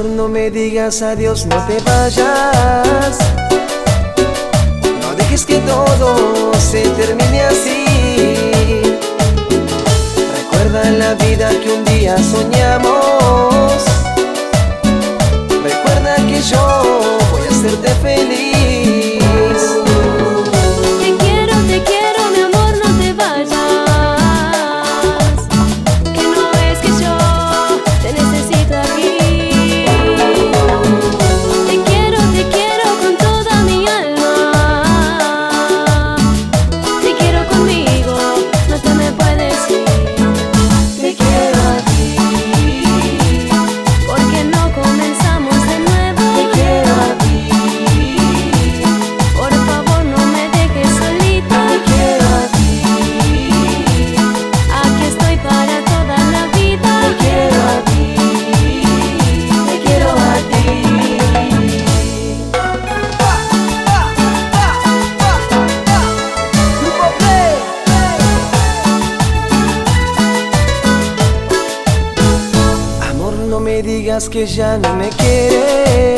no me digas adiós, no te vayas. No dejes que todo se termine así. Recuerda la vida que un día soñamos. Recuerda que yo voy a hacerte feliz. Te quiero, mi amor, no te vayas. Que no ves que yo te necesito aquí. Te quiero con toda mi alma. Te quiero conmigo, no te me puedes ir. Te quiero a ti, porque no comenzamos de nuevo. Te quiero a ti, por favor no me dejes solita. Te quiero a ti, aquí estoy para toda la vida. Te quiero a ti, te quiero a ti. Amor, no me digas que ya no me quieres.